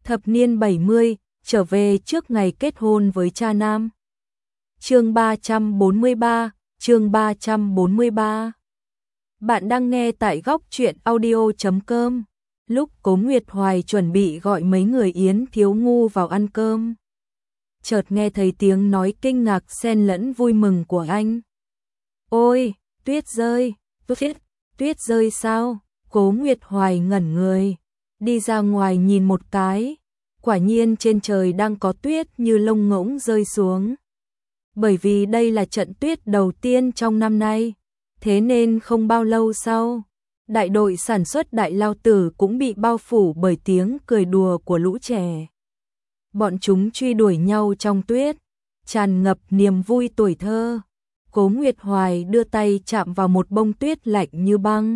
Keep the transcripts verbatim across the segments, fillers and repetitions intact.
Thập niên bảy mươi, trở về trước ngày kết hôn với cha nam. Chương ba trăm bốn mươi ba, chương ba trăm bốn mươi ba. Bạn đang nghe tại góc truyện audio chấm com. Lúc Cố Nguyệt Hoài chuẩn bị gọi mấy người Yến Thiếu Ngu vào ăn cơm, chợt nghe thấy tiếng nói kinh ngạc xen lẫn vui mừng của anh. Ôi, tuyết rơi, tuyết, tuyết rơi sao? Cố Nguyệt Hoài ngẩn người, đi ra ngoài nhìn một cái, quả nhiên trên trời đang có tuyết như lông ngỗng rơi xuống. Bởi vì đây là trận tuyết đầu tiên trong năm nay, thế nên không bao lâu sau, đại đội sản xuất Đại Lao Tử cũng bị bao phủ bởi tiếng cười đùa của lũ trẻ. Bọn chúng truy đuổi nhau trong tuyết, tràn ngập niềm vui tuổi thơ. Cố Nguyệt Hoài đưa tay chạm vào một bông tuyết lạnh như băng.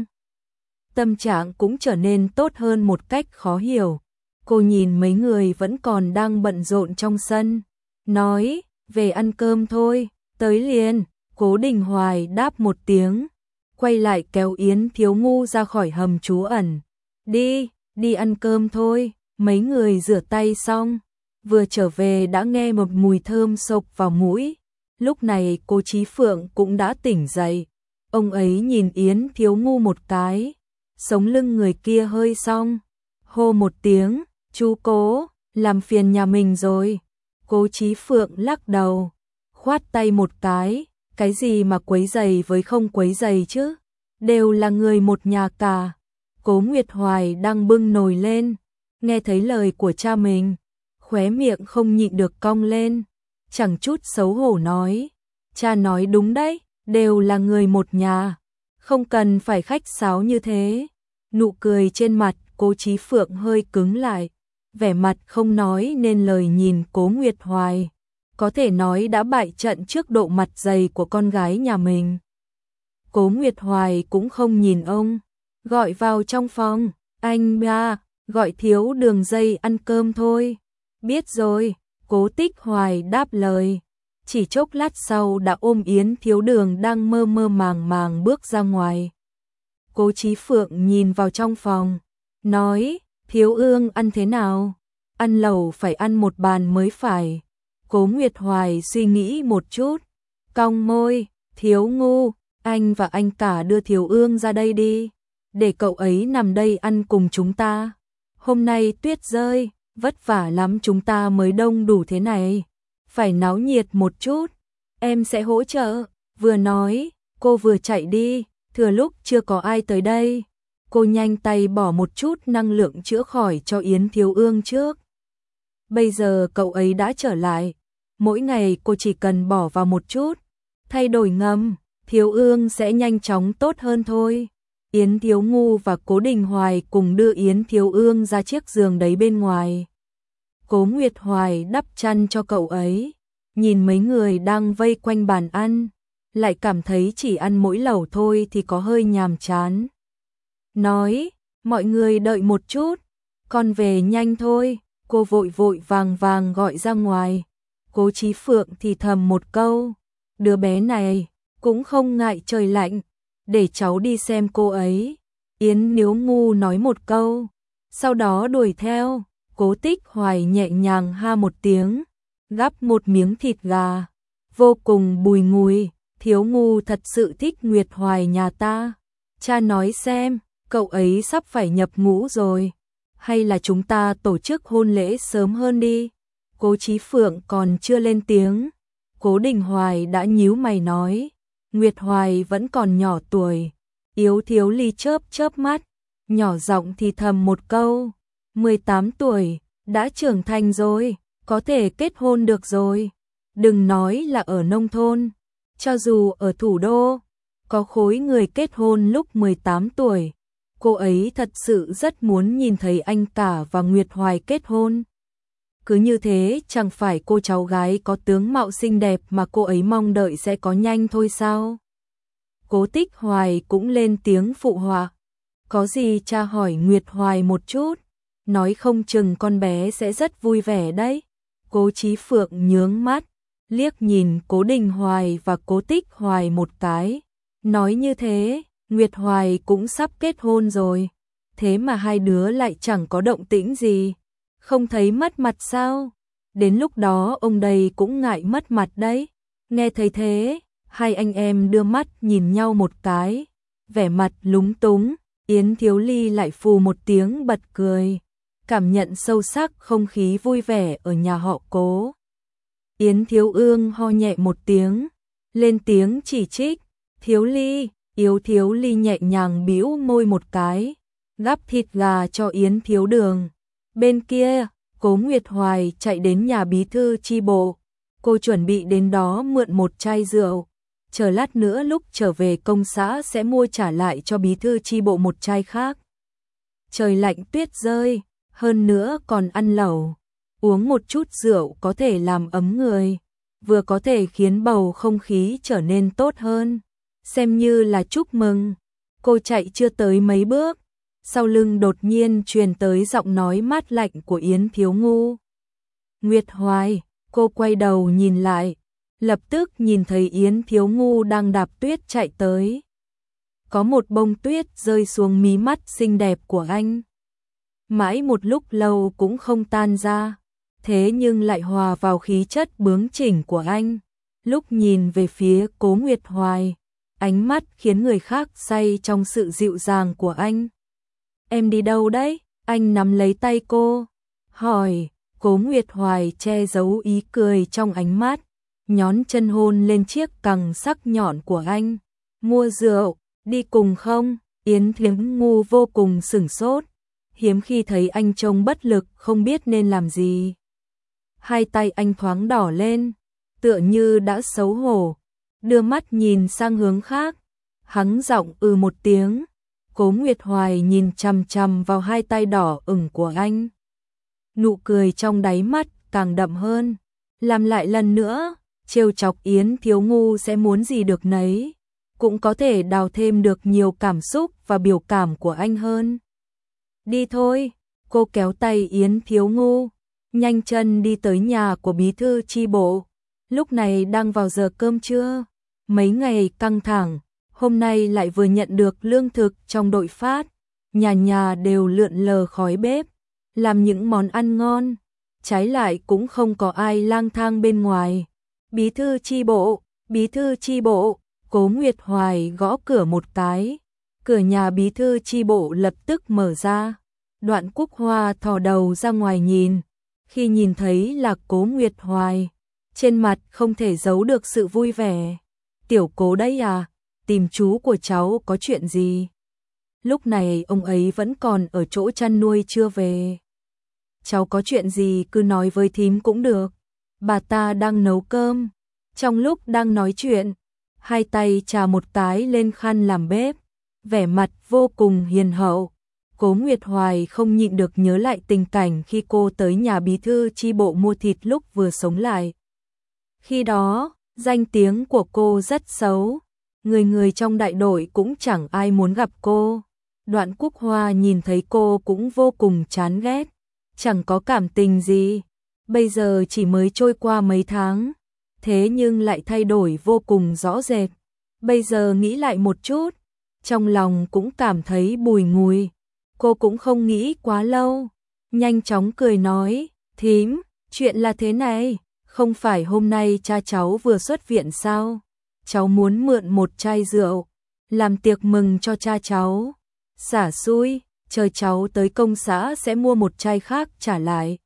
Tâm trạng cũng trở nên tốt hơn một cách khó hiểu. Cô nhìn mấy người vẫn còn đang bận rộn trong sân, nói, về ăn cơm thôi, tới liền. Cố Đình Hoài đáp một tiếng, quay lại kéo Yến Thiếu Ngu ra khỏi hầm trú ẩn. Đi, đi ăn cơm thôi. Mấy người rửa tay xong, vừa trở về đã nghe một mùi thơm xộc vào mũi. Lúc này cô Chí Phượng cũng đã tỉnh dậy. Ông ấy nhìn Yến Thiếu Ngu một cái, sống lưng người kia hơi xong, hô một tiếng, chú Cố, làm phiền nhà mình rồi. Cố Chí Phượng lắc đầu, khoát tay một cái, cái gì mà quấy giày với không quấy giày chứ, đều là người một nhà cả. Cố Nguyệt Hoài đang bưng nồi lên, nghe thấy lời của cha mình, khóe miệng không nhịn được cong lên, chẳng chút xấu hổ nói, cha nói đúng đấy, đều là người một nhà, không cần phải khách sáo như thế. Nụ cười trên mặt Cố Chí Phượng hơi cứng lại, vẻ mặt không nói nên lời nhìn Cố Nguyệt Hoài, có thể nói đã bại trận trước độ mặt dày của con gái nhà mình. Cố Nguyệt Hoài cũng không nhìn ông, gọi vào trong phòng, anh ba, gọi thiếu đường dây ăn cơm thôi. Biết rồi, Cố Tích Hoài đáp lời, chỉ chốc lát sau đã ôm Yến Thiếu Đường đang mơ mơ màng màng bước ra ngoài. Cố Chí Phượng nhìn vào trong phòng, nói, Thiếu Ương ăn thế nào? Ăn lẩu phải ăn một bàn mới phải. Cố Nguyệt Hoài suy nghĩ một chút, cong môi, Thiếu Ngu, anh và anh cả đưa Thiếu Ương ra đây đi, để cậu ấy nằm đây ăn cùng chúng ta. Hôm nay tuyết rơi, vất vả lắm chúng ta mới đông đủ thế này, phải náo nhiệt một chút, em sẽ hỗ trợ. Vừa nói, cô vừa chạy đi, thừa lúc chưa có ai tới đây, cô nhanh tay bỏ một chút năng lượng chữa khỏi cho Yến Thiếu Ương trước. Bây giờ cậu ấy đã trở lại, mỗi ngày cô chỉ cần bỏ vào một chút, thay đổi ngâm, Thiếu Ương sẽ nhanh chóng tốt hơn thôi. Yến Thiếu Ngu và Cố Đình Hoài cùng đưa Yến Thiếu Ương ra chiếc giường đấy bên ngoài. Cố Nguyệt Hoài đắp chăn cho cậu ấy, nhìn mấy người đang vây quanh bàn ăn, lại cảm thấy chỉ ăn mỗi lẩu thôi thì có hơi nhàm chán. Nói, mọi người đợi một chút, con về nhanh thôi. Cô vội vội vàng vàng gọi ra ngoài. Cố Chí Phượng thì thầm một câu, đứa bé này cũng không ngại trời lạnh, để cháu đi xem cô ấy. Yến Thiếu Ngu nói một câu, sau đó đuổi theo. Cố Tích Hoài nhẹ nhàng ha một tiếng, gắp một miếng thịt gà, vô cùng bùi ngùi. Thiếu Ngu thật sự thích Nguyệt Hoài nhà ta. Cha nói xem, cậu ấy sắp phải nhập ngũ rồi, hay là chúng ta tổ chức hôn lễ sớm hơn đi. Cố Chí Phượng còn chưa lên tiếng, Cố Đình Hoài đã nhíu mày nói, Nguyệt Hoài vẫn còn nhỏ tuổi. Yếu Thiếu Ly chớp chớp mắt, nhỏ giọng thì thầm một câu, mười tám tuổi, đã trưởng thành rồi, có thể kết hôn được rồi. Đừng nói là ở nông thôn, cho dù ở thủ đô, có khối người kết hôn lúc mười tám tuổi. Cô ấy thật sự rất muốn nhìn thấy anh cả và Nguyệt Hoài kết hôn. Cứ như thế chẳng phải cô cháu gái có tướng mạo xinh đẹp mà cô ấy mong đợi sẽ có nhanh thôi sao? Cố Tích Hoài cũng lên tiếng phụ họa. Có gì cha hỏi Nguyệt Hoài một chút, nói không chừng con bé sẽ rất vui vẻ đấy. Cố Chí Phượng nhướng mắt, liếc nhìn Cố Đình Hoài và Cố Tích Hoài một cái, nói như thế, Nguyệt Hoài cũng sắp kết hôn rồi, thế mà hai đứa lại chẳng có động tĩnh gì. Không thấy mất mặt sao? Đến lúc đó ông đây cũng ngại mất mặt đấy. Nghe thấy thế, hai anh em đưa mắt nhìn nhau một cái, vẻ mặt lúng túng, Yến Thiếu Ly lại phù một tiếng bật cười, cảm nhận sâu sắc không khí vui vẻ ở nhà họ Cố. Yến Thiếu Ương ho nhẹ một tiếng, lên tiếng chỉ trích, Thiếu Ly, Yến Thiếu Ly nhẹ nhàng bĩu môi một cái, gắp thịt gà cho Yến Thiếu Đường. Bên kia, Cố Nguyệt Hoài chạy đến nhà bí thư chi bộ, cô chuẩn bị đến đó mượn một chai rượu, chờ lát nữa lúc trở về công xã sẽ mua trả lại cho bí thư chi bộ một chai khác. Trời lạnh tuyết rơi, hơn nữa còn ăn lẩu, uống một chút rượu có thể làm ấm người, vừa có thể khiến bầu không khí trở nên tốt hơn, xem như là chúc mừng. Cô chạy chưa tới mấy bước, sau lưng đột nhiên truyền tới giọng nói mát lạnh của Yến Thiếu Ngu. Nguyệt Hoài, cô quay đầu nhìn lại, lập tức nhìn thấy Yến Thiếu Ngu đang đạp tuyết chạy tới. Có một bông tuyết rơi xuống mí mắt xinh đẹp của anh. Mãi một lúc lâu cũng không tan ra, thế nhưng lại hòa vào khí chất bướng chỉnh của anh. Lúc nhìn về phía Cố Nguyệt Hoài, ánh mắt khiến người khác say trong sự dịu dàng của anh. Em đi đâu đấy? Anh nắm lấy tay cô, hỏi. Cố Nguyệt Hoài che giấu ý cười trong ánh mắt, nhón chân hôn lên chiếc cẳng sắc nhọn của anh. Mua rượu, đi cùng không? Yến Thiếu Ngu vô cùng sửng sốt, hiếm khi thấy anh trông bất lực không biết nên làm gì. Hai tay anh thoáng đỏ lên, tựa như đã xấu hổ, đưa mắt nhìn sang hướng khác, hắng giọng ừ một tiếng. Cố Nguyệt Hoài nhìn chằm chằm vào hai tay đỏ ửng của anh. Nụ cười trong đáy mắt càng đậm hơn, làm lại lần nữa, trêu chọc Yến Thiếu Ngu sẽ muốn gì được nấy, cũng có thể đào thêm được nhiều cảm xúc và biểu cảm của anh hơn. Đi thôi, cô kéo tay Yến Thiếu Ngu, nhanh chân đi tới nhà của bí thư chi bộ. Lúc này đang vào giờ cơm trưa, mấy ngày căng thẳng, hôm nay lại vừa nhận được lương thực trong đội phát, nhà nhà đều lượn lờ khói bếp, làm những món ăn ngon, trái lại cũng không có ai lang thang bên ngoài. Bí thư chi bộ, bí thư chi bộ, Cố Nguyệt Hoài gõ cửa một cái, cửa nhà bí thư chi bộ lập tức mở ra. Đoạn Cúc Hoa thò đầu ra ngoài nhìn, khi nhìn thấy là Cố Nguyệt Hoài, trên mặt không thể giấu được sự vui vẻ. Tiểu Cố đấy à, tìm chú của cháu có chuyện gì? Lúc này ông ấy vẫn còn ở chỗ chăn nuôi chưa về. Cháu có chuyện gì cứ nói với thím cũng được, bà ta đang nấu cơm. Trong lúc đang nói chuyện, hai tay chà một cái lên khăn làm bếp, vẻ mặt vô cùng hiền hậu. Cố Nguyệt Hoài không nhịn được nhớ lại tình cảnh khi cô tới nhà bí thư chi bộ mua thịt lúc vừa sống lại. Khi đó, danh tiếng của cô rất xấu, người người trong đại đội cũng chẳng ai muốn gặp cô. Đoạn Cúc Hoa nhìn thấy cô cũng vô cùng chán ghét, chẳng có cảm tình gì. Bây giờ chỉ mới trôi qua mấy tháng, thế nhưng lại thay đổi vô cùng rõ rệt. Bây giờ nghĩ lại một chút, trong lòng cũng cảm thấy bùi ngùi. Cô cũng không nghĩ quá lâu, nhanh chóng cười nói, thím, chuyện là thế này, không phải hôm nay cha cháu vừa xuất viện sao? Cháu muốn mượn một chai rượu, làm tiệc mừng cho cha cháu. Xả xui, chờ cháu tới công xã sẽ mua một chai khác trả lại.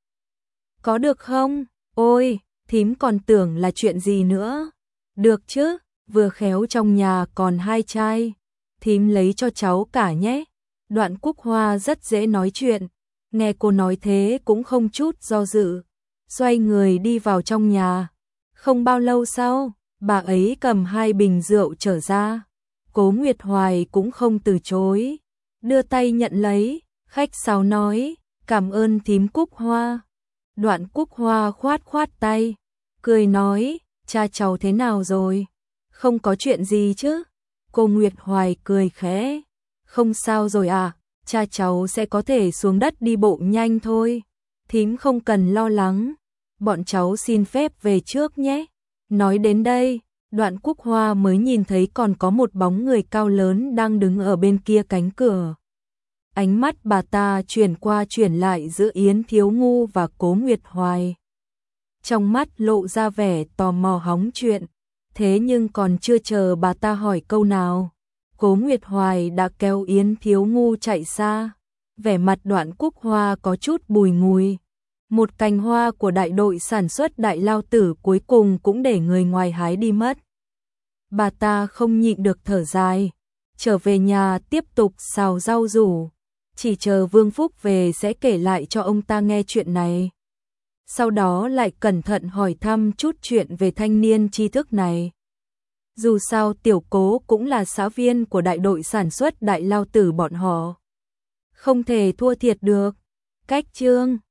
Có được không? Ôi, thím còn tưởng là chuyện gì nữa. Được chứ, vừa khéo trong nhà còn hai chai, thím lấy cho cháu cả nhé. Đoạn Cúc Hoa rất dễ nói chuyện, nghe cô nói thế cũng không chút do dự, xoay người đi vào trong nhà. Không bao lâu sau, bà ấy cầm hai bình rượu trở ra. Cố Nguyệt Hoài cũng không từ chối, đưa tay nhận lấy, khách sáo nói, cảm ơn thím Cúc Hoa. Đoạn Cúc Hoa khoát khoát tay, cười nói, cha cháu thế nào rồi? Không có chuyện gì chứ? Cô Nguyệt Hoài cười khẽ, không sao rồi à, cha cháu sẽ có thể xuống đất đi bộ nhanh thôi. Thím không cần lo lắng, bọn cháu xin phép về trước nhé. Nói đến đây, Đoạn Cúc Hoa mới nhìn thấy còn có một bóng người cao lớn đang đứng ở bên kia cánh cửa. Ánh mắt bà ta chuyển qua chuyển lại giữa Yến Thiếu Ngu và Cố Nguyệt Hoài. Trong mắt lộ ra vẻ tò mò hóng chuyện, thế nhưng còn chưa chờ bà ta hỏi câu nào, Cố Nguyệt Hoài đã kéo Yến Thiếu Ngu chạy xa. Vẻ mặt Đoạn Quốc Hoa có chút bùi ngùi. Một cành hoa của đại đội sản xuất Đại Lao Tử cuối cùng cũng để người ngoài hái đi mất. Bà ta không nhịn được thở dài, trở về nhà tiếp tục xào rau rủ, chỉ chờ Vương Phúc về sẽ kể lại cho ông ta nghe chuyện này. Sau đó lại cẩn thận hỏi thăm chút chuyện về thanh niên tri thức này. Dù sao Tiểu Cố cũng là xã viên của đại đội sản xuất Đại Lao Tử bọn họ, không thể thua thiệt được. Cách chương